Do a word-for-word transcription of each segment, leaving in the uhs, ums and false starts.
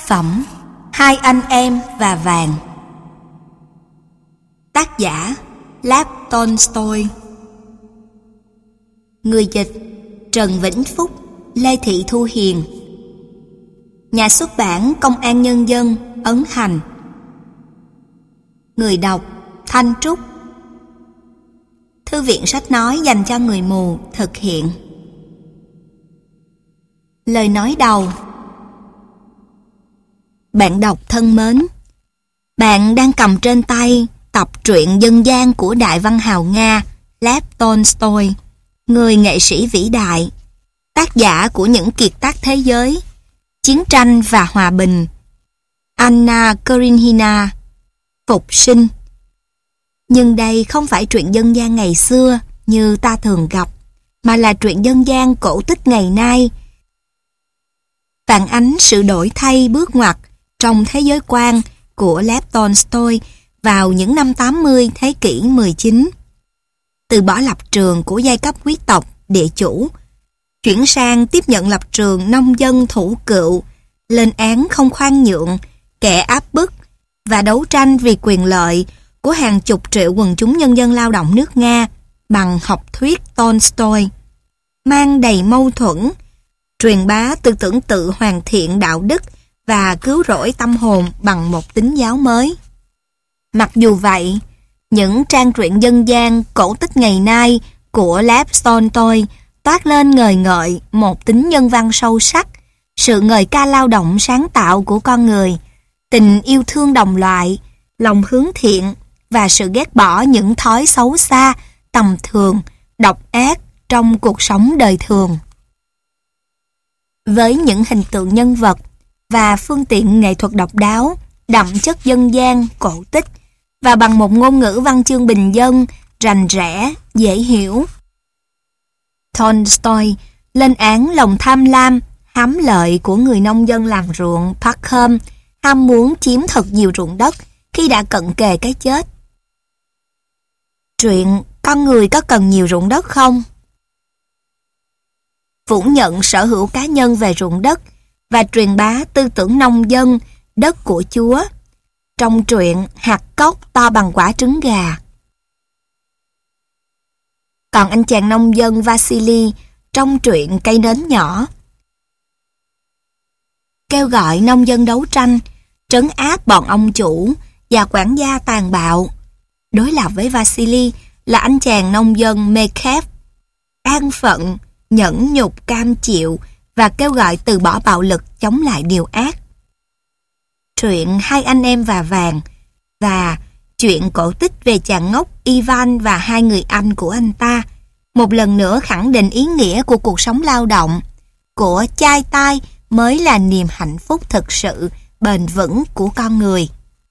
phẩm Hai anh em và vàng. Tác giả Lev Tolstoy. Người dịch Trần Vĩnh Phúc, Lê Thị Thu Hiền. Nhà xuất bản Công an Nhân dân, Ấn Hành. Người đọc Thanh Trúc. Thư viện sách nói dành cho người mù thực hiện. Lời nói đầu. Bạn đọc thân mến, bạn đang cầm trên tay tập truyện dân gian của đại văn hào Nga Lev Tolstoy, người nghệ sĩ vĩ đại, tác giả của những kiệt tác thế giới, Chiến tranh và Hòa bình, Anna Karenina, Phục sinh. Nhưng đây không phải truyện dân gian ngày xưa như ta thường gặp, mà là truyện dân gian cổ tích ngày nay, phản ánh sự đổi thay bước ngoặt trong thế giới quan của Lev Tolstoy vào những năm tám mươi thế kỷ mười chín. Từ bỏ lập trường của giai cấp quý tộc, địa chủ, chuyển sang tiếp nhận lập trường nông dân thủ cựu, lên án không khoan nhượng, kẻ áp bức và đấu tranh vì quyền lợi của hàng chục triệu quần chúng nhân dân lao động nước Nga bằng học thuyết Tolstoy, mang đầy mâu thuẫn, truyền bá tư tưởng tự hoàn thiện đạo đức và cứu rỗi tâm hồn bằng một tín giáo mới. Mặc dù vậy, những trang truyện dân gian cổ tích ngày nay của Lev Tolstoy toát lên ngời ngợi một tính nhân văn sâu sắc, sự ngợi ca lao động sáng tạo của con người, tình yêu thương đồng loại, lòng hướng thiện và sự ghét bỏ những thói xấu xa, tầm thường, độc ác trong cuộc sống đời thường. Với những hình tượng nhân vật và phương tiện nghệ thuật độc đáo, đậm chất dân gian, cổ tích và bằng một ngôn ngữ văn chương bình dân, rành rẽ, dễ hiểu, Tolstoy lên án lòng tham lam, hám lợi của người nông dân làm ruộng Parkhom, ham muốn chiếm thật nhiều ruộng đất khi đã cận kề cái chết. Truyện Con người có cần nhiều ruộng đất không? Phủ nhận sở hữu cá nhân về ruộng đất và truyền bá tư tưởng nông dân, đất của Chúa. Trong truyện Hạt cóc to bằng quả trứng gà. Còn anh chàng nông dân Vasily trong truyện Cây nến nhỏ kêu gọi nông dân đấu tranh, trấn áp bọn ông chủ và quản gia tàn bạo. Đối lập với Vasily là anh chàng nông dân Mekhev, an phận, nhẫn nhục cam chịu và kêu gọi từ bỏ bạo lực chống lại điều ác. Truyện Hai anh em và vàng và chuyện cổ tích về chàng ngốc Ivan và hai người anh của anh ta một lần nữa khẳng định ý nghĩa của cuộc sống lao động, của chai tai mới là niềm hạnh phúc thực sự bền vững của con người.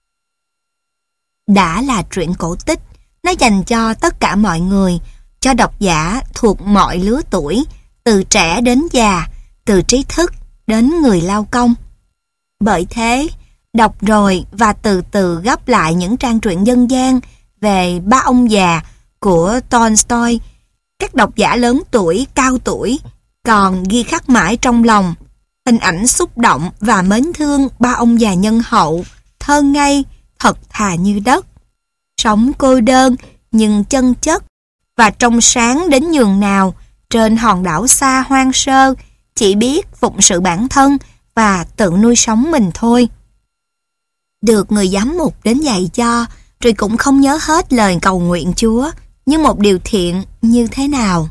Đã là truyện cổ tích, nó dành cho tất cả mọi người, cho độc giả thuộc mọi lứa tuổi, từ trẻ đến già, từ trí thức đến người lao công. Bởi thế, đọc rồi và từ từ gấp lại những trang truyện dân gian về ba ông già của Tolstoy, các độc giả lớn tuổi, cao tuổi còn ghi khắc mãi trong lòng hình ảnh xúc động và mến thương ba ông già nhân hậu, thơ ngây, thật thà như đất, sống cô đơn nhưng chân chất và trong sáng đến nhường nào trên hòn đảo xa hoang sơ, chỉ biết phụng sự bản thân và tự nuôi sống mình thôi. Được người giám mục đến dạy cho, rồi cũng không nhớ hết lời cầu nguyện Chúa như một điều thiện như thế nào.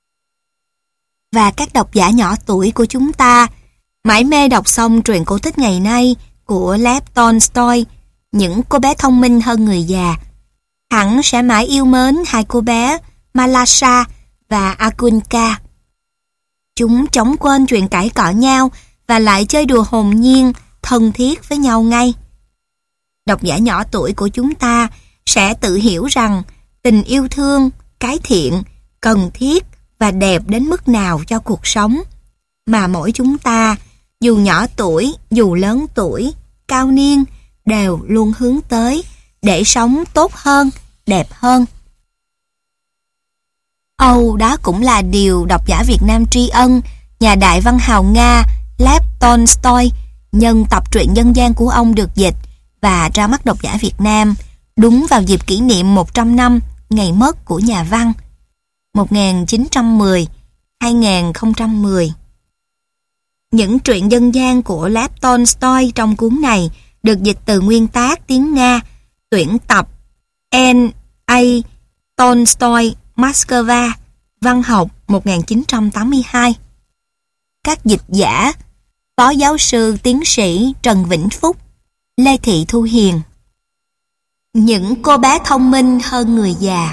Và các độc giả nhỏ tuổi của chúng ta mãi mê đọc xong truyện cổ tích ngày nay của Lev Tolstoy, những cô bé thông minh hơn người già, hẳn sẽ mãi yêu mến hai cô bé Malasha và Akunka. Chúng chống quên chuyện cãi cọ nhau và lại chơi đùa hồn nhiên, thân thiết với nhau ngay. Độc giả nhỏ tuổi của chúng ta sẽ tự hiểu rằng tình yêu thương, cái thiện, cần thiết và đẹp đến mức nào cho cuộc sống, mà mỗi chúng ta, dù nhỏ tuổi, dù lớn tuổi, cao niên, đều luôn hướng tới để sống tốt hơn, đẹp hơn. Âu, đó cũng là điều độc giả Việt Nam tri ân nhà đại văn hào Nga Lev Tolstoy nhân tập truyện dân gian của ông được dịch và ra mắt độc giả Việt Nam đúng vào dịp kỷ niệm một trăm năm ngày mất của nhà văn một nghìn chín trăm mười đến hai nghìn không trăm mười. Những truyện dân gian của Lev Tolstoy trong cuốn này được dịch từ nguyên tác tiếng Nga, tuyển tập en a. Tolstoy, Moscow, Văn học một nghìn chín trăm tám mươi hai. Các dịch giả: Phó giáo sư tiến sĩ Trần Vĩnh Phúc, Lê Thị Thu Hiền. Những cô bé thông minh hơn người già.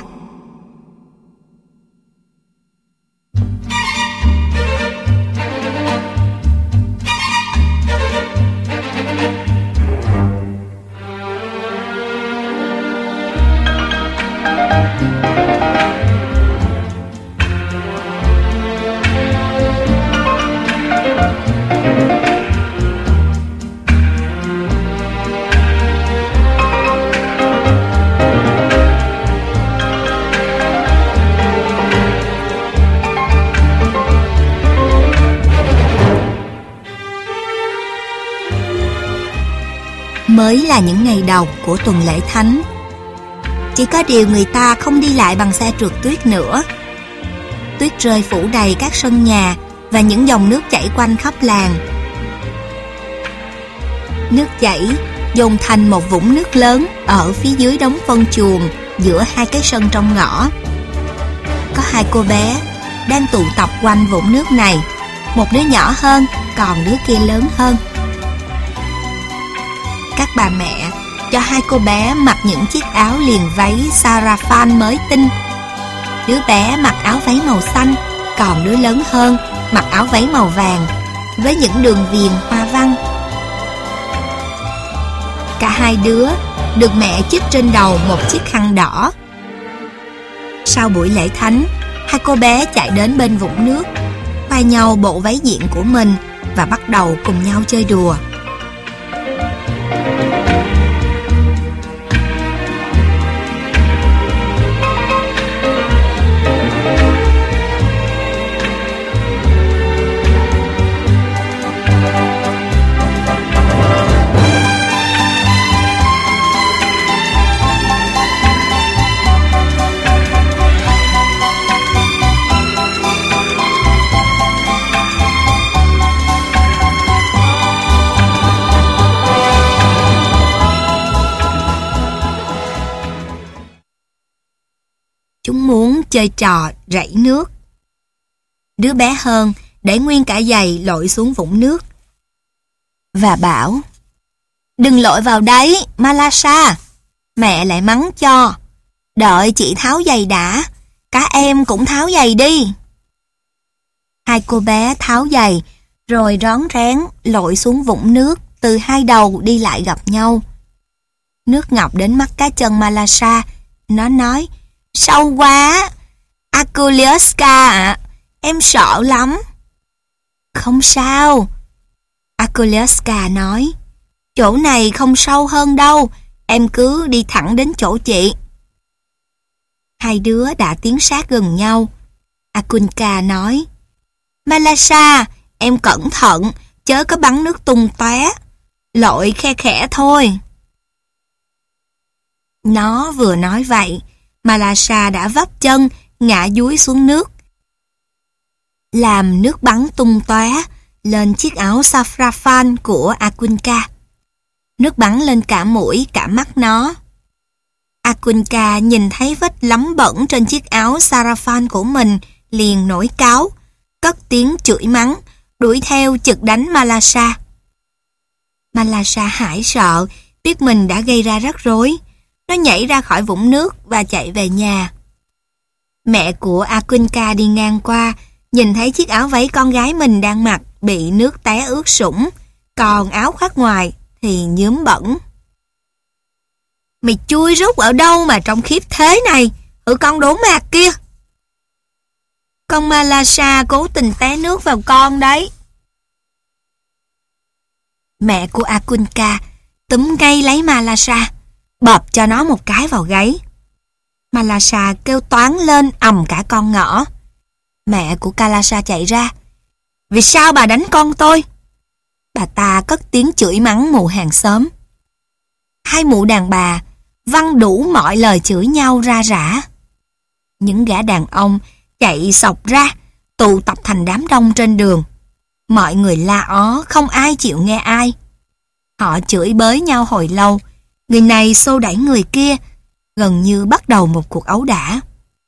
Mới là những ngày đầu của tuần lễ thánh. Chỉ có điều người ta không đi lại bằng xe trượt tuyết nữa. Tuyết rơi phủ đầy các sân nhà và những dòng nước chảy quanh khắp làng. Nước chảy dồn thành một vũng nước lớn ở phía dưới đống phân chuồng giữa hai cái sân trong ngõ. Có hai cô bé đang tụ tập quanh vũng nước này. Một đứa nhỏ hơn, còn đứa kia lớn hơn. Các bà mẹ cho hai cô bé mặc những chiếc áo liền váy sarafan mới tinh. Đứa bé mặc áo váy màu xanh, còn đứa lớn hơn mặc áo váy màu vàng với những đường viền hoa văn. Cả hai đứa được mẹ chích trên đầu một chiếc khăn đỏ. Sau buổi lễ thánh, hai cô bé chạy đến bên vũng nước, khoe nhau bộ váy diện của mình và bắt đầu cùng nhau chơi đùa. Chúng muốn chơi trò rảy nước. Đứa bé hơn để nguyên cả giày lội xuống vũng nước và bảo: "Đừng lội vào đấy, Malasha." Mẹ lại mắng cho: "Đợi chị tháo giày đã, các em cũng tháo giày đi." Hai cô bé tháo giày rồi rón rén lội xuống vũng nước, từ hai đầu đi lại gặp nhau. Nước ngập đến mắt cá chân Malasha. Nó nói: "Sâu quá, Akulyaska ạ, em sợ lắm." "Không sao," Akulyaska nói, "chỗ này không sâu hơn đâu, em cứ đi thẳng đến chỗ chị." Hai đứa đã tiến sát gần nhau. Akulka nói: "Malasha, em cẩn thận, chớ có bắn nước tung tóe, lội khe khẽ thôi." Nó vừa nói vậy, Malasha đã vấp chân, ngã dúi xuống nước, làm nước bắn tung tóe lên chiếc áo sarafan của Akulka. Nước bắn lên cả mũi, cả mắt nó. Akulka nhìn thấy vết lấm bẩn trên chiếc áo sarafan của mình, liền nổi cáu, cất tiếng chửi mắng, đuổi theo chực đánh Malasha. Malasha hãi sợ, biết mình đã gây ra rắc rối. Nó nhảy ra khỏi vũng nước và chạy về nhà. Mẹ của Akulka đi ngang qua, nhìn thấy chiếc áo váy con gái mình đang mặc bị nước té ướt sũng, còn áo khoác ngoài thì nhuốm bẩn. "Mày chui rút ở đâu mà trông khiếp thế này, hử con đốn mạc kia?" "Con Malasha cố tình té nước vào con đấy." Mẹ của Akulka túm ngay lấy Malasha, bập cho nó một cái vào gáy. Malasha kêu toáng lên ầm cả con ngõ. Mẹ của Kalasha chạy ra: "Vì sao bà đánh con tôi?" bà ta cất tiếng chửi mắng mụ hàng xóm. Hai mụ đàn bà văng đủ mọi lời chửi nhau ra rã. Những gã đàn ông chạy xộc ra, tụ tập thành đám đông trên đường. Mọi người la ó, không ai chịu nghe ai. Họ chửi bới nhau hồi lâu, người này xô đẩy người kia, gần như bắt đầu một cuộc ấu đả.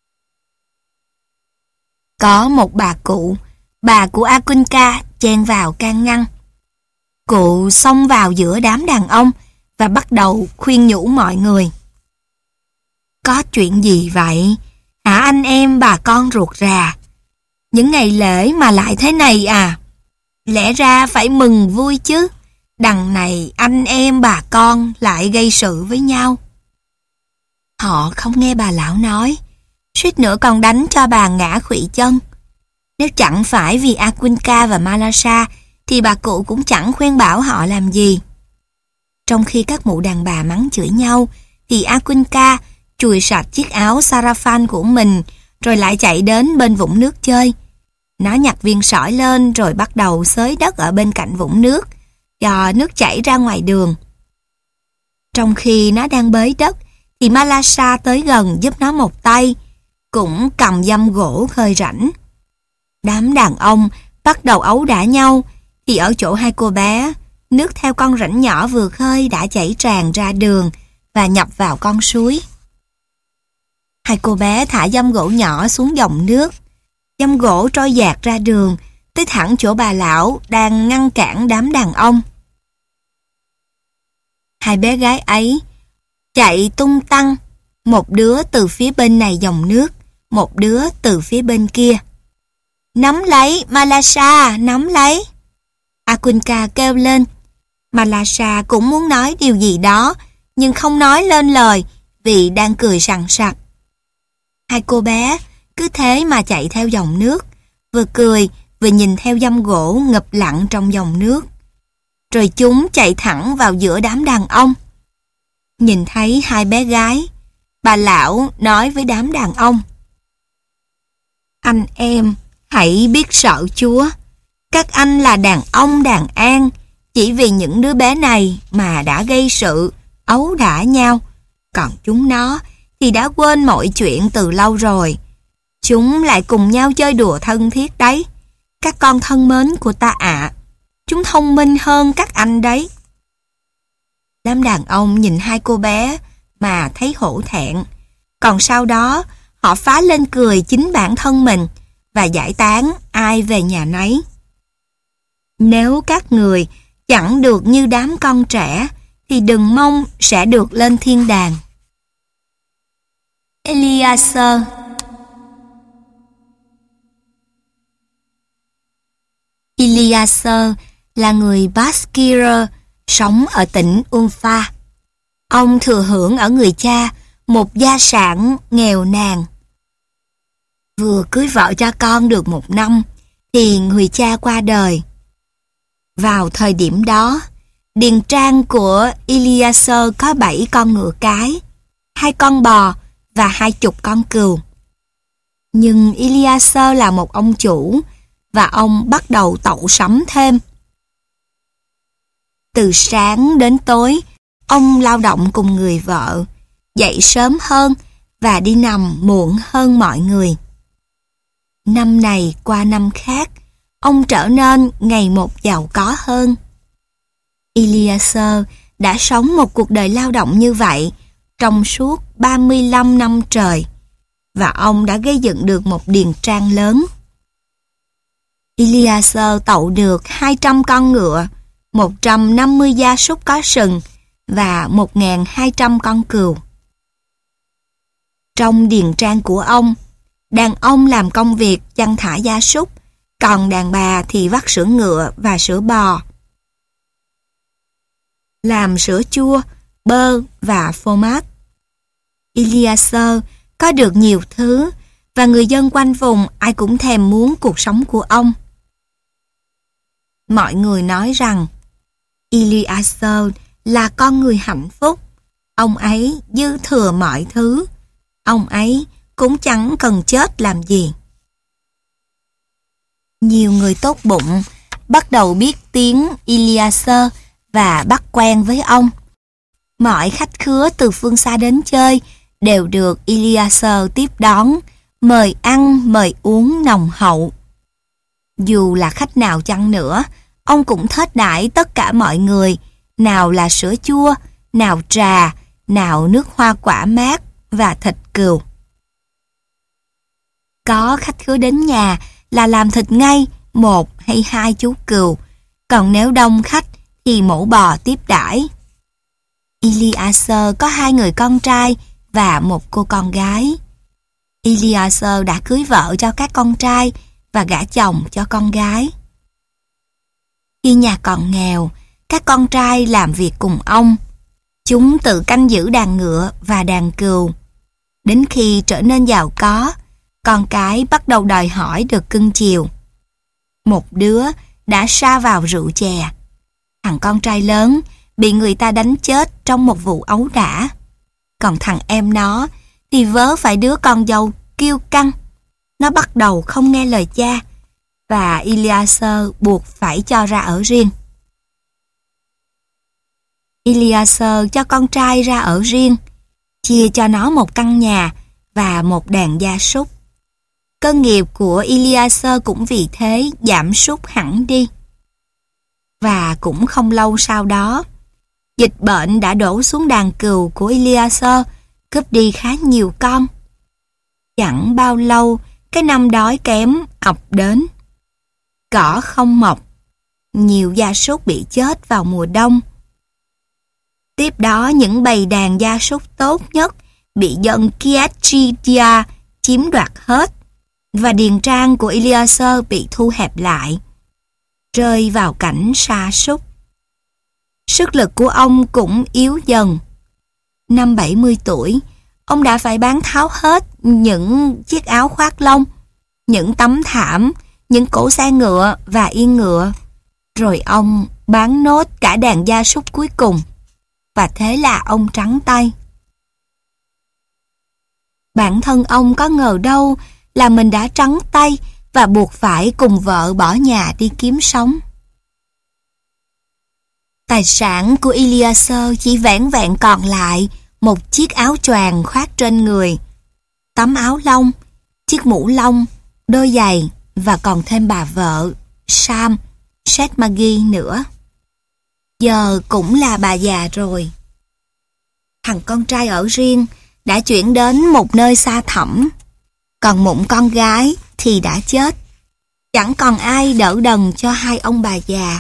Có một bà cụ, bà của Akunka chen vào can ngăn. Cụ xông vào giữa đám đàn ông và bắt đầu khuyên nhủ mọi người. Có chuyện gì vậy? Hả anh em bà con ruột rà? Những ngày lễ mà lại thế này à? Lẽ ra phải mừng vui chứ. Đằng này anh em bà con lại gây sự với nhau. Họ không nghe bà lão nói, suýt nữa còn đánh cho bà ngã khuỵu chân. Nếu chẳng phải vì Akunka và Malasa thì bà cụ cũng chẳng khuyên bảo họ làm gì. Trong khi các mụ đàn bà mắng chửi nhau thì Akunka chùi sạch chiếc áo sarafan của mình rồi lại chạy đến bên vũng nước chơi. Nó nhặt viên sỏi lên rồi bắt đầu xới đất ở bên cạnh vũng nước, cho nước chảy ra ngoài đường. Trong khi nó đang bới đất thì Malasa tới gần giúp nó một tay, cũng cầm dăm gỗ khơi rãnh. Đám đàn ông bắt đầu ấu đả nhau thì ở chỗ hai cô bé, nước theo con rãnh nhỏ vừa khơi đã chảy tràn ra đường và nhập vào con suối. Hai cô bé thả dăm gỗ nhỏ xuống dòng nước. Dăm gỗ trôi dạt ra đường, tới thẳng chỗ bà lão đang ngăn cản đám đàn ông. Hai bé gái ấy chạy tung tăng, một đứa từ phía bên này dòng nước, một đứa từ phía bên kia. Nắm lấy, Malasa, nắm lấy. Akunka kêu lên. Malasa cũng muốn nói điều gì đó, nhưng không nói lên lời vì đang cười sằng sặc. Hai cô bé cứ thế mà chạy theo dòng nước, vừa cười vừa nhìn theo dăm gỗ ngập lặng trong dòng nước. Rồi chúng chạy thẳng vào giữa đám đàn ông. Nhìn thấy hai bé gái, bà lão nói với đám đàn ông. Anh em, hãy biết sợ Chúa. Các anh là đàn ông đàn an, chỉ vì những đứa bé này mà đã gây sự, ấu đả nhau. Còn chúng nó thì đã quên mọi chuyện từ lâu rồi. Chúng lại cùng nhau chơi đùa thân thiết đấy. Các con thân mến của ta ạ, chúng thông minh hơn các anh đấy. Đám đàn ông nhìn hai cô bé mà thấy hổ thẹn. Còn sau đó, họ phá lên cười chính bản thân mình và giải tán ai về nhà nấy. Nếu các người chẳng được như đám con trẻ, thì đừng mong sẽ được lên thiên đàng. Eliezer. Eliezer là người Baskira sống ở tỉnh Ulfa. Ông thừa hưởng ở người cha một gia sản nghèo nàn. Vừa cưới vợ cho con được một năm thì người cha qua đời. Vào thời điểm đó, điền trang của Eliezer có bảy con ngựa cái, hai con bò và hai chục con cừu. Nhưng Eliezer là một ông chủ và ông bắt đầu tậu sắm thêm. Từ sáng đến tối, ông lao động cùng người vợ, dậy sớm hơn và đi nằm muộn hơn mọi người. Năm này qua năm khác, ông trở nên ngày một giàu có hơn. Eliezer đã sống một cuộc đời lao động như vậy trong suốt ba mươi lăm năm trời, và ông đã gây dựng được một điền trang lớn. Eliezer tậu được hai trăm con ngựa, một trăm năm mươi gia súc có sừng và một nghìn hai trăm con cừu. Trong điền trang của ông, đàn ông làm công việc chăn thả gia súc, còn đàn bà thì vắt sữa ngựa và sữa bò, làm sữa chua, bơ và phô mát. Eliezer có được nhiều thứ và người dân quanh vùng ai cũng thèm muốn cuộc sống của ông. Mọi người nói rằng Eliezer là con người hạnh phúc. Ông ấy dư thừa mọi thứ. Ông ấy cũng chẳng cần chết làm gì. Nhiều người tốt bụng bắt đầu biết tiếng Eliezer và bắt quen với ông. Mọi khách khứa từ phương xa đến chơi đều được Eliezer tiếp đón, mời ăn, mời uống nồng hậu. Dù là khách nào chăng nữa, ông cũng thết đãi tất cả mọi người, nào là sữa chua, nào trà, nào nước hoa quả mát và thịt cừu. Có khách khứa đến nhà là làm thịt ngay một hay hai chú cừu, còn nếu đông khách thì mổ bò tiếp đãi. Eliezer có hai người con trai và một cô con gái. Eliezer đã cưới vợ cho các con trai và gả chồng cho con gái. Khi nhà còn nghèo, các con trai làm việc cùng ông. Chúng tự canh giữ đàn ngựa và đàn cừu. Đến khi trở nên giàu có, con cái bắt đầu đòi hỏi được cưng chiều. Một đứa đã sa vào rượu chè. Thằng con trai lớn bị người ta đánh chết trong một vụ ấu đả. Còn thằng em nó thì vớ phải đứa con dâu kiêu căng. Nó bắt đầu không nghe lời cha và Eliezer buộc phải cho ra ở riêng. Eliezer cho con trai ra ở riêng, chia cho nó một căn nhà và một đàn gia súc. Cơ nghiệp của Eliezer cũng vì thế giảm sút hẳn đi. Và cũng không lâu sau đó, dịch bệnh đã đổ xuống đàn cừu của Eliezer, cướp đi khá nhiều con. Chẳng bao lâu, cái năm đói kém ập đến. Cỏ không mọc, nhiều gia súc bị chết vào mùa đông. Tiếp đó những bầy đàn gia súc tốt nhất bị dân Kiachidia chiếm đoạt hết và điền trang của Eliezer bị thu hẹp lại, rơi vào cảnh sa sút. Sức lực của ông cũng yếu dần. Năm bảy mươi tuổi, ông đã phải bán tháo hết những chiếc áo khoác lông, những tấm thảm, những cỗ xe ngựa và yên ngựa. Rồi ông bán nốt cả đàn gia súc cuối cùng. Và thế là ông trắng tay. Bản thân ông có ngờ đâu là mình đã trắng tay và buộc phải cùng vợ bỏ nhà đi kiếm sống. Tài sản của Eliezer chỉ vẻn vẹn còn lại một chiếc áo choàng khoác trên người, tấm áo lông, chiếc mũ lông, đôi giày và còn thêm bà vợ, Sam, Seth-Maggie nữa. Giờ cũng là bà già rồi. Thằng con trai ở riêng đã chuyển đến một nơi xa thẳm, còn mụn con gái thì đã chết. Chẳng còn ai đỡ đần cho hai ông bà già.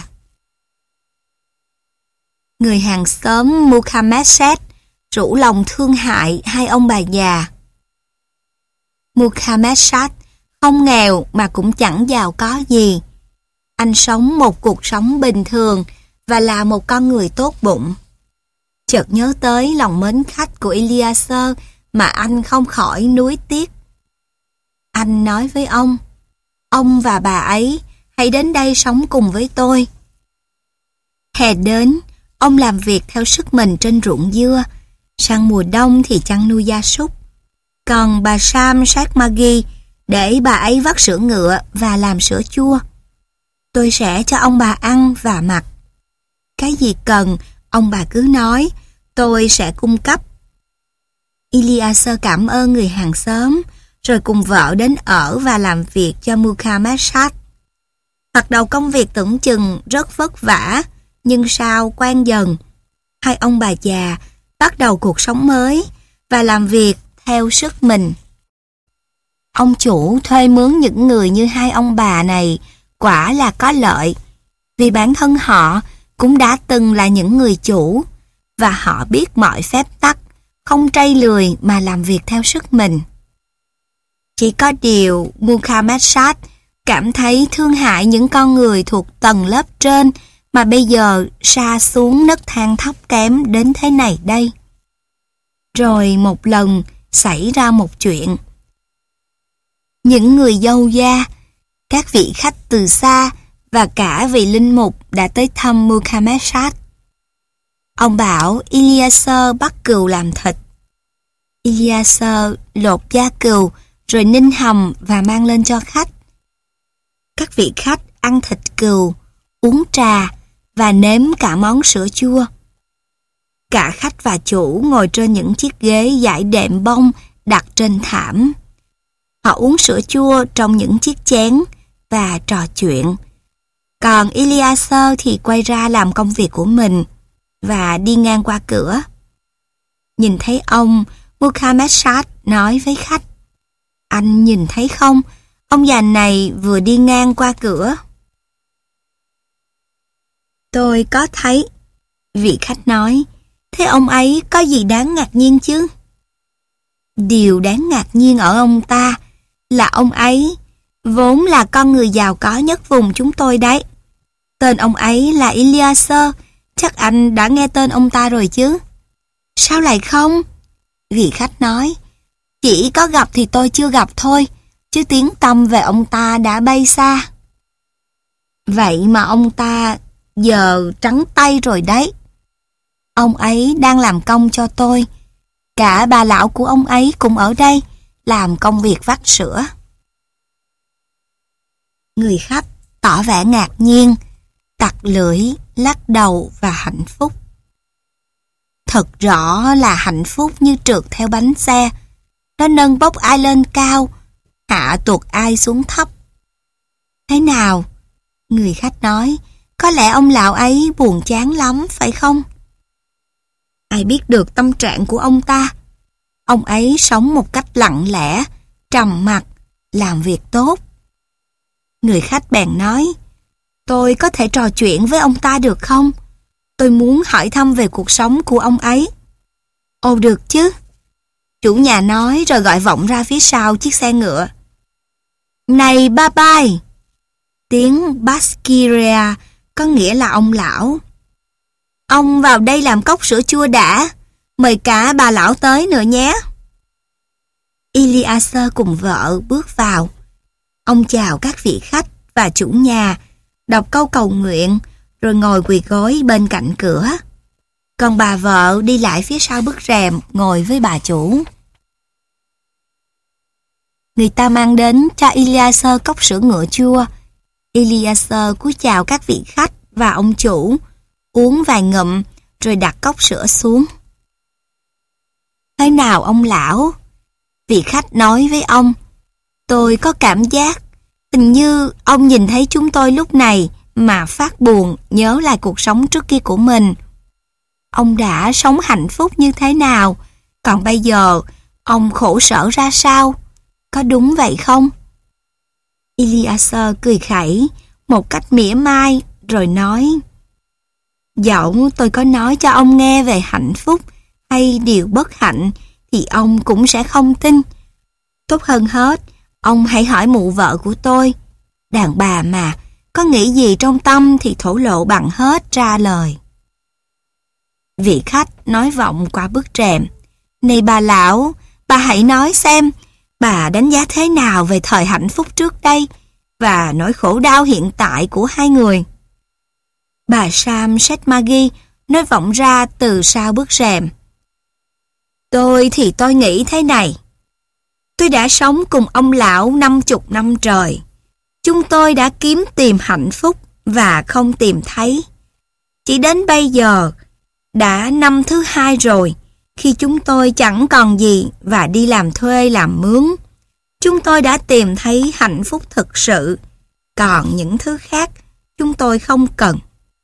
Người hàng xóm Mukhammed rủ lòng thương hại hai ông bà già. Mukhammed không nghèo mà cũng chẳng giàu có gì. Anh sống một cuộc sống bình thường và là một con người tốt bụng. Chợt nhớ tới lòng mến khách của Eliezer mà anh không khỏi nuối tiếc. Anh nói với ông, ông và bà ấy hãy đến đây sống cùng với tôi. Hè đến, ông làm việc theo sức mình trên ruộng dưa, sang mùa đông thì chăn nuôi gia súc. Còn bà Sam Seth-Maggie để bà ấy vắt sữa ngựa và làm sữa chua. Tôi sẽ cho ông bà ăn và mặc. Cái gì cần, ông bà cứ nói, tôi sẽ cung cấp. Eliezer cảm ơn người hàng xóm, rồi cùng vợ đến ở và làm việc cho Mukhammed. Bắt đầu công việc tưởng chừng rất vất vả, nhưng sau quen dần, hai ông bà già bắt đầu cuộc sống mới và làm việc theo sức mình. Ông chủ thuê mướn những người như hai ông bà này quả là có lợi, vì bản thân họ cũng đã từng là những người chủ và họ biết mọi phép tắc, không trây lười mà làm việc theo sức mình. Chỉ có điều Mukhammed cảm thấy thương hại những con người thuộc tầng lớp trên mà bây giờ sa xuống nấc thang thấp kém đến thế này đây. Rồi một lần xảy ra một chuyện. Những người dâu gia, các vị khách từ xa và cả vị linh mục đã tới thăm Mukhammed. Ông bảo Eliezer bắt cừu làm thịt. Eliezer lột da cừu rồi ninh hầm và mang lên cho khách. Các vị khách ăn thịt cừu, uống trà và nếm cả món sữa chua. Cả khách và chủ ngồi trên những chiếc ghế dải đệm bông đặt trên thảm. Họ uống sữa chua trong những chiếc chén và trò chuyện. Còn Eliezer thì quay ra làm công việc của mình và đi ngang qua cửa. Nhìn thấy ông, Muhammad Shah nói với khách: "Anh nhìn thấy không, ông già này vừa đi ngang qua cửa." "Tôi có thấy," vị khách nói. "Thế ông ấy có gì đáng ngạc nhiên chứ?" "Điều đáng ngạc nhiên ở ông ta là ông ấy vốn là con người giàu có nhất vùng chúng tôi đấy. Tên ông ấy là Eliezer, chắc anh đã nghe tên ông ta rồi chứ?" "Sao lại không?" vị khách nói. "Chỉ có gặp thì tôi chưa gặp thôi, chứ tiếng tăm về ông ta đã bay xa." "Vậy mà ông ta giờ trắng tay rồi đấy. Ông ấy đang làm công cho tôi. Cả bà lão của ông ấy cũng ở đây, làm công việc vắt sữa." Người khách tỏ vẻ ngạc nhiên, tặc lưỡi, lắc đầu và hạnh phúc. Thật rõ là hạnh phúc như trượt theo bánh xe. Nó nâng bốc ai lên cao, hạ tuột ai xuống thấp. "Thế nào?" người khách nói. "Có lẽ ông lão ấy buồn chán lắm, phải không?" "Ai biết được tâm trạng của ông ta. Ông ấy sống một cách lặng lẽ, trầm mặc, làm việc tốt." Người khách bèn nói: "Tôi có thể trò chuyện với ông ta được không? Tôi muốn hỏi thăm về cuộc sống của ông ấy." "Ồ, được chứ," chủ nhà nói rồi gọi vọng ra phía sau chiếc xe ngựa. "Này Babai!" Tiếng Baskiria có nghĩa là ông lão. "Ông vào đây làm cốc sữa chua đã. Mời cả bà lão tới nữa nhé." Eliezer cùng vợ bước vào. Ông chào các vị khách và chủ nhà, đọc câu cầu nguyện, rồi ngồi quỳ gối bên cạnh cửa. Còn bà vợ đi lại phía sau bức rèm ngồi với bà chủ. Người ta mang đến cho Eliezer cốc sữa ngựa chua. Eliezer cúi chào các vị khách và ông chủ, uống vài ngụm rồi đặt cốc sữa xuống. "Thế nào ông lão?" vị khách nói với ông. "Tôi có cảm giác hình như ông nhìn thấy chúng tôi lúc này mà phát buồn nhớ lại cuộc sống trước kia của mình. Ông đã sống hạnh phúc như thế nào, còn bây giờ ông khổ sở ra sao? Có đúng vậy không?" Eliezer cười khẩy một cách mỉa mai rồi nói: "Dẫu tôi có nói cho ông nghe về hạnh phúc hay điều bất hạnh thì ông cũng sẽ không tin. Tốt hơn hết, ông hãy hỏi mụ vợ của tôi. Đàn bà mà, có nghĩ gì trong tâm thì thổ lộ bằng hết ra lời." Vị khách nói vọng qua bức rèm: "Này bà lão, bà hãy nói xem, bà đánh giá thế nào về thời hạnh phúc trước đây và nỗi khổ đau hiện tại của hai người?" Bà Sam Setmagi nói vọng ra từ sau bức rèm: "Tôi thì tôi nghĩ thế này. Tôi đã sống cùng ông lão năm chục năm trời. Chúng tôi đã kiếm tìm hạnh phúc và không tìm thấy. Chỉ đến bây giờ, đã năm thứ hai rồi, khi chúng tôi chẳng còn gì và đi làm thuê làm mướn, chúng tôi đã tìm thấy hạnh phúc thực sự. Còn những thứ khác, chúng tôi không cần."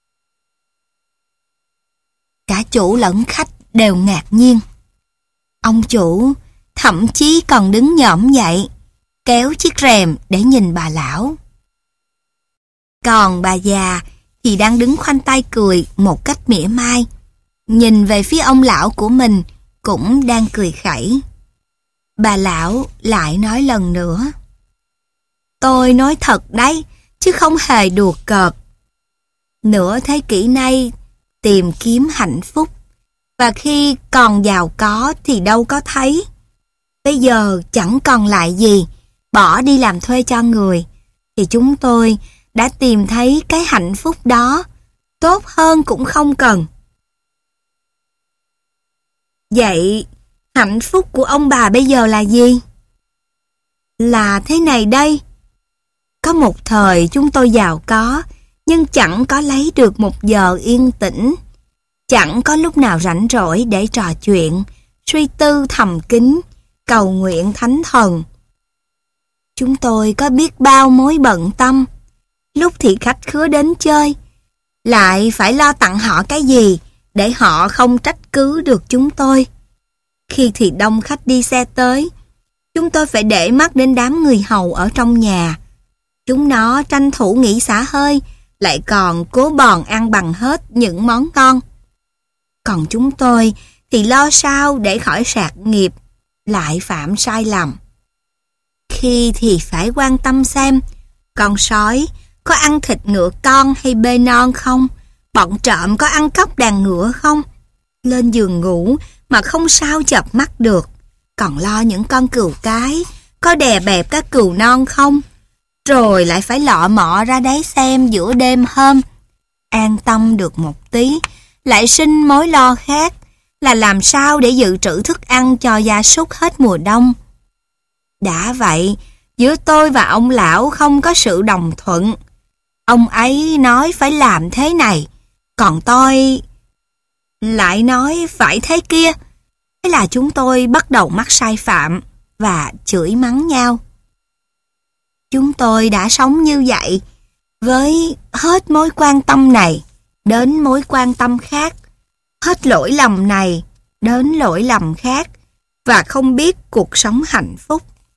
Cả chủ lẫn khách đều ngạc nhiên. Ông chủ thậm chí còn đứng nhõm dậy, kéo chiếc rèm để nhìn bà lão. Còn bà già thì đang đứng khoanh tay cười một cách mỉa mai, nhìn về phía ông lão của mình cũng đang cười khẩy. Bà lão lại nói lần nữa: "Tôi nói thật đấy, chứ không hề đùa cợt. Nửa thế kỷ nay tìm kiếm hạnh phúc, và khi còn giàu có thì đâu có thấy. Bây giờ chẳng còn lại gì, bỏ đi làm thuê cho người, thì chúng tôi đã tìm thấy cái hạnh phúc đó, tốt hơn cũng không cần." "Vậy hạnh phúc của ông bà bây giờ là gì?" "Là thế này đây. Có một thời chúng tôi giàu có, nhưng chẳng có lấy được một giờ yên tĩnh. Chẳng có lúc nào rảnh rỗi để trò chuyện, suy tư thầm kín, cầu nguyện thánh thần. Chúng tôi có biết bao mối bận tâm. Lúc thì khách khứa đến chơi, lại phải lo tặng họ cái gì để họ không trách cứ được chúng tôi. Khi thì đông khách đi xe tới, chúng tôi phải để mắt đến đám người hầu ở trong nhà. Chúng nó tranh thủ nghỉ xả hơi, lại còn cố bòn ăn bằng hết những món ngon. Còn chúng tôi thì lo sao để khỏi sạt nghiệp, lại phạm sai lầm. Khi thì phải quan tâm xem con sói có ăn thịt ngựa con hay bê non không, bọn trộm có ăn cắp đàn ngựa không. Lên giường ngủ mà không sao chợp mắt được, còn lo những con cừu cái có đè bẹp các cừu non không. Rồi lại phải lọ mọ ra đấy xem giữa đêm hôm. An tâm được một tí, lại sinh mối lo khác là làm sao để dự trữ thức ăn cho gia súc hết mùa đông. Đã vậy, giữa tôi và ông lão không có sự đồng thuận. Ông ấy nói phải làm thế này, còn tôi lại nói phải thế kia. Thế là chúng tôi bắt đầu mắc sai phạm và chửi mắng nhau. Chúng tôi đã sống như vậy, với hết mối quan tâm này đến mối quan tâm khác, hết lỗi lầm này đến lỗi lầm khác, và không biết cuộc sống hạnh phúc.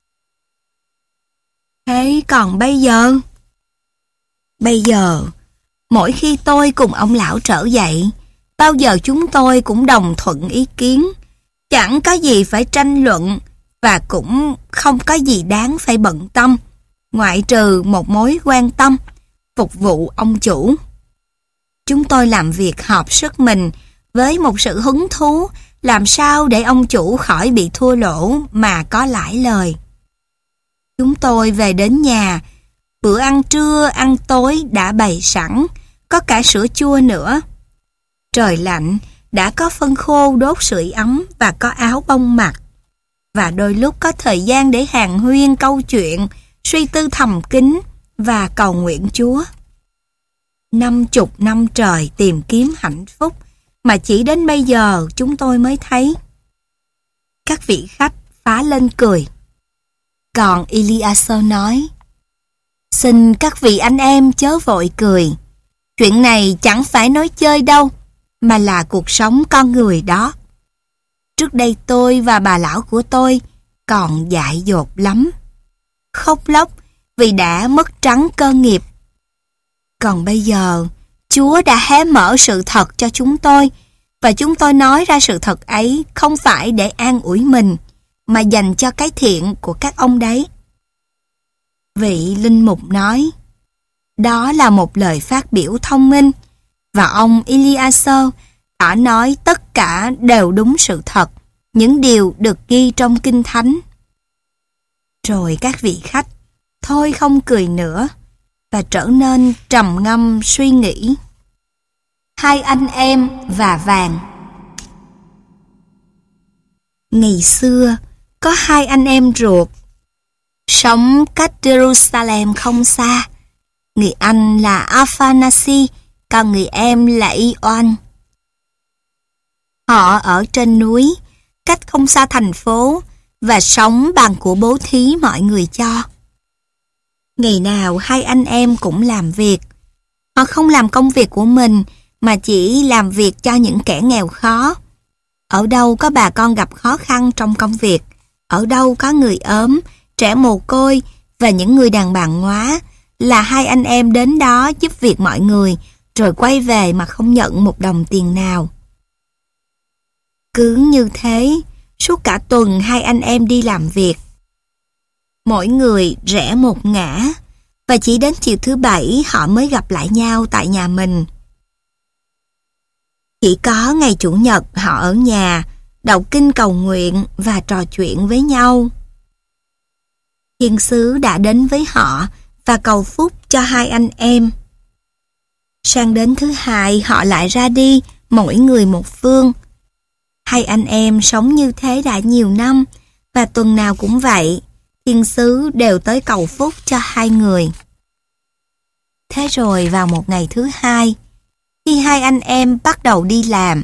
Thế còn bây giờ? Bây giờ, mỗi khi tôi cùng ông lão trở dậy, bao giờ chúng tôi cũng đồng thuận ý kiến, chẳng có gì phải tranh luận và cũng không có gì đáng phải bận tâm, ngoại trừ một mối quan tâm, phục vụ ông chủ. Chúng tôi làm việc hợp sức mình với một sự hứng thú làm sao để ông chủ khỏi bị thua lỗ mà có lãi lời. Chúng tôi về đến nhà, bữa ăn trưa, ăn tối đã bày sẵn, có cả sữa chua nữa. Trời lạnh, đã có phân khô đốt sưởi ấm và có áo bông mặc. Và đôi lúc có thời gian để hàn huyên câu chuyện, suy tư thầm kín và cầu nguyện Chúa. Năm chục năm trời tìm kiếm hạnh phúc mà chỉ đến bây giờ chúng tôi mới thấy. Các vị khách phá lên cười. Còn Eliezer nói, xin các vị anh em chớ vội cười. Chuyện này chẳng phải nói chơi đâu, mà là cuộc sống con người đó. Trước đây tôi và bà lão của tôi còn dại dột lắm, khóc lóc vì đã mất trắng cơ nghiệp. Còn bây giờ, Chúa đã hé mở sự thật cho chúng tôi, và chúng tôi nói ra sự thật ấy không phải để an ủi mình, mà dành cho cái thiện của các ông đấy. Vị linh mục nói, đó là một lời phát biểu thông minh, và ông Eliezer đã nói tất cả đều đúng sự thật, những điều được ghi trong Kinh Thánh. Rồi các vị khách thôi không cười nữa, và trở nên trầm ngâm suy nghĩ. Hai anh em và vàng. Ngày xưa, có hai anh em ruột, sống cách Jerusalem không xa. Người anh là Aphanasi, còn người em là Ioan. Họ ở trên núi, cách không xa thành phố, và sống bằng của bố thí mọi người cho. Ngày nào hai anh em cũng làm việc. Họ không làm công việc của mình, mà chỉ làm việc cho những kẻ nghèo khó. Ở đâu có bà con gặp khó khăn trong công việc, ở đâu có người ốm, trẻ mồ côi và những người đàn bà ngoá, là hai anh em đến đó giúp việc mọi người, rồi quay về mà không nhận một đồng tiền nào. Cứ như thế, suốt cả tuần hai anh em đi làm việc. Mỗi người rẽ một ngã, và chỉ đến chiều thứ bảy họ mới gặp lại nhau tại nhà mình. Chỉ có ngày Chủ nhật họ ở nhà, đọc kinh cầu nguyện và trò chuyện với nhau. Thiên sứ đã đến với họ và cầu phúc cho hai anh em. Sang đến thứ hai họ lại ra đi, mỗi người một phương. Hai anh em sống như thế đã nhiều năm, và tuần nào cũng vậy, thiên sứ đều tới cầu phúc cho hai người. Thế rồi vào một ngày thứ hai, khi hai anh em bắt đầu đi làm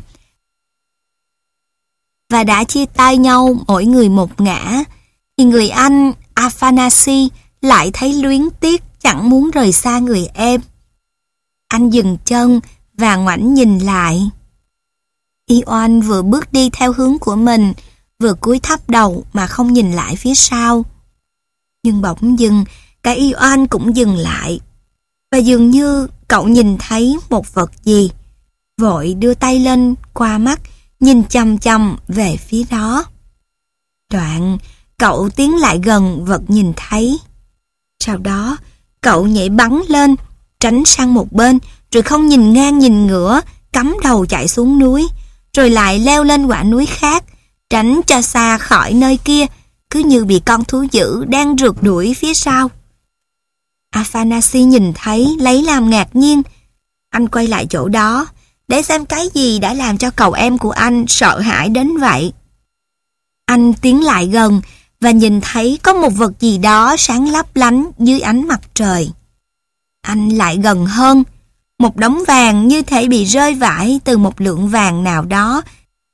và đã chia tay nhau mỗi người một ngã, thì người anh Afanassy lại thấy luyến tiếc chẳng muốn rời xa người em. Anh dừng chân và ngoảnh nhìn lại. Ioan vừa bước đi theo hướng của mình, vừa cúi thấp đầu mà không nhìn lại phía sau. Nhưng bỗng dưng, cả Ioan cũng dừng lại. Và dường như cậu nhìn thấy một vật gì. Vội đưa tay lên qua mắt, nhìn chằm chằm về phía đó. Đoạn, cậu tiến lại gần vật nhìn thấy. Sau đó, cậu nhảy bắn lên, tránh sang một bên, rồi không nhìn ngang nhìn ngửa, cắm đầu chạy xuống núi, rồi lại leo lên quả núi khác, tránh cho xa khỏi nơi kia, cứ như bị con thú dữ đang rượt đuổi phía sau. Afanassy nhìn thấy lấy làm ngạc nhiên. Anh quay lại chỗ đó, để xem cái gì đã làm cho cậu em của anh sợ hãi đến vậy. Anh tiến lại gần và nhìn thấy có một vật gì đó sáng lấp lánh dưới ánh mặt trời. Anh lại gần hơn, một đống vàng như thể bị rơi vãi từ một lượng vàng nào đó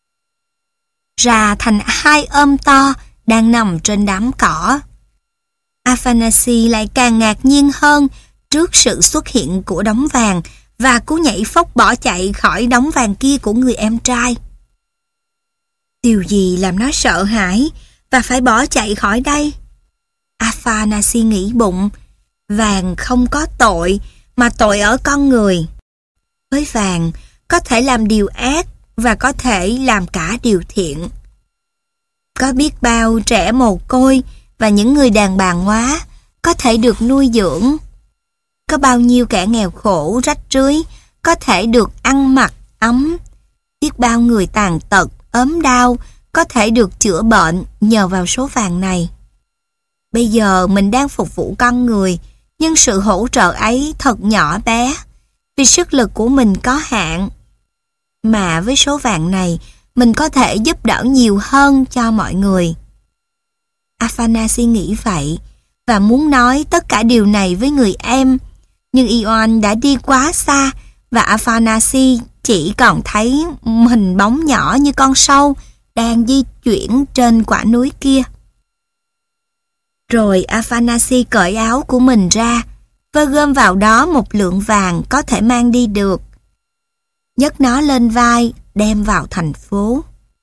ra thành hai ôm to đang nằm trên đám cỏ. Afanassy lại càng ngạc nhiên hơn trước sự xuất hiện của đống vàng và cú nhảy phóc bỏ chạy khỏi đống vàng kia của người em trai. Điều gì làm nó sợ hãi và phải bỏ chạy khỏi đây? Afanassy nghĩ bụng, vàng không có tội mà tội ở con người. Với vàng có thể làm điều ác và có thể làm cả điều thiện. Có biết bao trẻ mồ côi và những người đàn bà ngoá có thể được nuôi dưỡng. Có bao nhiêu kẻ nghèo khổ rách rưới có thể được ăn mặc ấm. Biết bao người tàn tật, ốm đau có thể được chữa bệnh nhờ vào số vàng này. Bây giờ mình đang phục vụ con người, nhưng sự hỗ trợ ấy thật nhỏ bé, vì sức lực của mình có hạn. Mà với số vàng này, mình có thể giúp đỡ nhiều hơn cho mọi người. Afanassy nghĩ vậy, và muốn nói tất cả điều này với người em, nhưng Ioan đã đi quá xa, và Afanassy chỉ còn thấy hình bóng nhỏ như con sâu đang di chuyển trên quả núi kia. Rồi Afanassy cởi áo của mình ra và gom vào đó một lượng vàng có thể mang đi được. Nhấc nó lên vai, đem vào thành phố.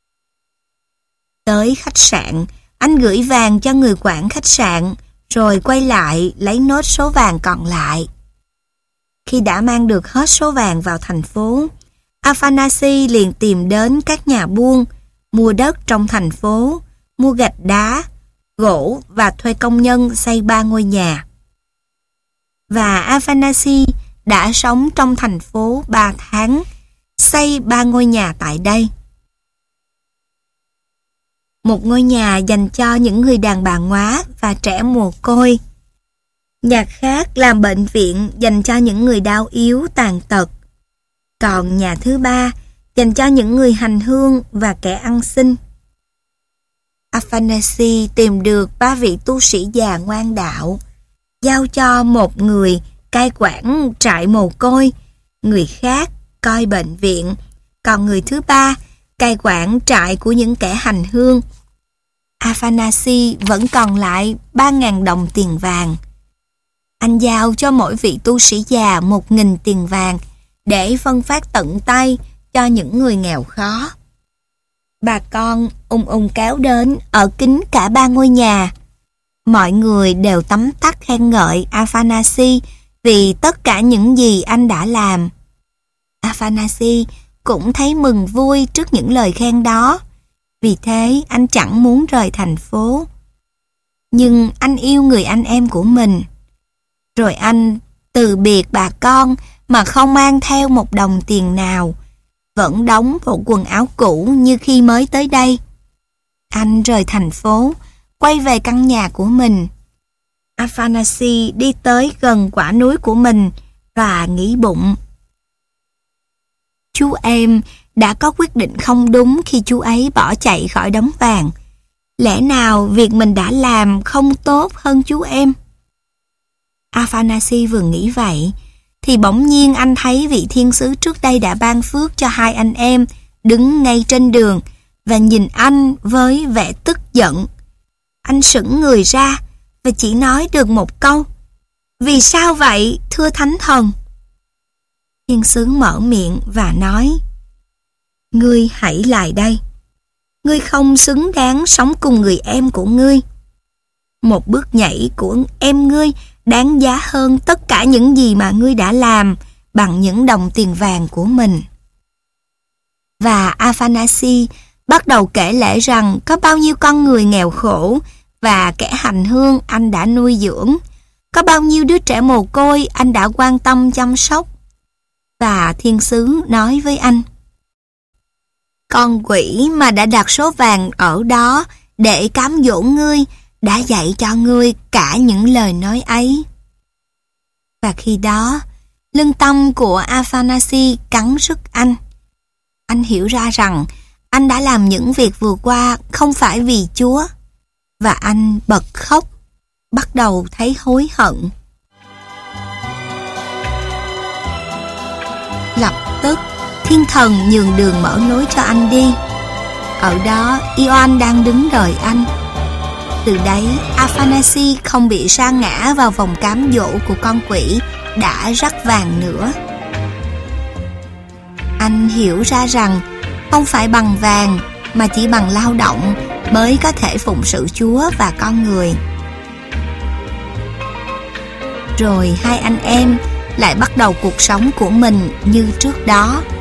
Tới khách sạn, anh gửi vàng cho người quản khách sạn, rồi quay lại lấy nốt số vàng còn lại. Khi đã mang được hết số vàng vào thành phố, Afanassy liền tìm đến các nhà buôn, mua đất trong thành phố, mua gạch đá, gỗ và thuê công nhân xây ba ngôi nhà. Và Afanassy đã sống trong thành phố ba tháng, xây ba ngôi nhà tại đây. Một ngôi nhà dành cho những người đàn bà ngoá và trẻ mồ côi. Nhà khác làm bệnh viện dành cho những người đau yếu tàn tật. Còn nhà thứ ba dành cho những người hành hương và kẻ ăn xin. Afanassy tìm được ba vị tu sĩ già ngoan đạo, giao cho một người cai quản trại mồ côi, người khác coi bệnh viện, còn người thứ ba cai quản trại của những kẻ hành hương. Afanassy vẫn còn lại ba ngàn đồng tiền vàng. Anh giao cho mỗi vị tu sĩ già một nghìn tiền vàng để phân phát tận tay cho những người nghèo khó. Bà con ung ung kéo đến ở kín cả ba ngôi nhà. Mọi người đều tấm tắc khen ngợi Afanassy vì tất cả những gì anh đã làm. Afanassy cũng thấy mừng vui trước những lời khen đó. Vì thế anh chẳng muốn rời thành phố. Nhưng anh yêu người anh em của mình. Rồi anh từ biệt bà con mà không mang theo một đồng tiền nào, vẫn đóng bộ quần áo cũ như khi mới tới đây. Anh rời thành phố, quay về căn nhà của mình. Afanassy đi tới gần quả núi của mình và nghĩ bụng. Chú em đã có quyết định không đúng khi chú ấy bỏ chạy khỏi đống vàng. Lẽ nào việc mình đã làm không tốt hơn chú em? Afanassy vừa nghĩ vậy, thì bỗng nhiên anh thấy vị thiên sứ trước đây đã ban phước cho hai anh em đứng ngay trên đường và nhìn anh với vẻ tức giận. Anh sững người ra và chỉ nói được một câu: "Vì sao vậy, thưa thánh thần?" Thiên sứ mở miệng và nói: "Ngươi hãy lại đây. Ngươi không xứng đáng sống cùng người em của ngươi. Một bước nhảy của em ngươi đáng giá hơn tất cả những gì mà ngươi đã làm bằng những đồng tiền vàng của mình." Và Aphanasi bắt đầu kể lể rằng có bao nhiêu con người nghèo khổ và kẻ hành hương anh đã nuôi dưỡng, có bao nhiêu đứa trẻ mồ côi anh đã quan tâm chăm sóc. Và thiên sứ nói với anh: "Con quỷ mà đã đặt số vàng ở đó để cám dỗ ngươi đã dạy cho ngươi cả những lời nói ấy." Và khi đó, lương tâm của Aphanasi cắn rứt anh. Anh hiểu ra rằng anh đã làm những việc vừa qua không phải vì Chúa, và anh bật khóc, bắt đầu thấy hối hận. Lập tức, thiên thần nhường đường mở lối cho anh đi. Ở đó, Ioan đang đứng đợi anh. Từ đấy, Aphanasi không bị sa ngã vào vòng cám dỗ của con quỷ đã rắc vàng nữa. Anh hiểu ra rằng không phải bằng vàng mà chỉ bằng lao động mới có thể phụng sự Chúa và con người. Rồi hai anh em lại bắt đầu cuộc sống của mình như trước đó.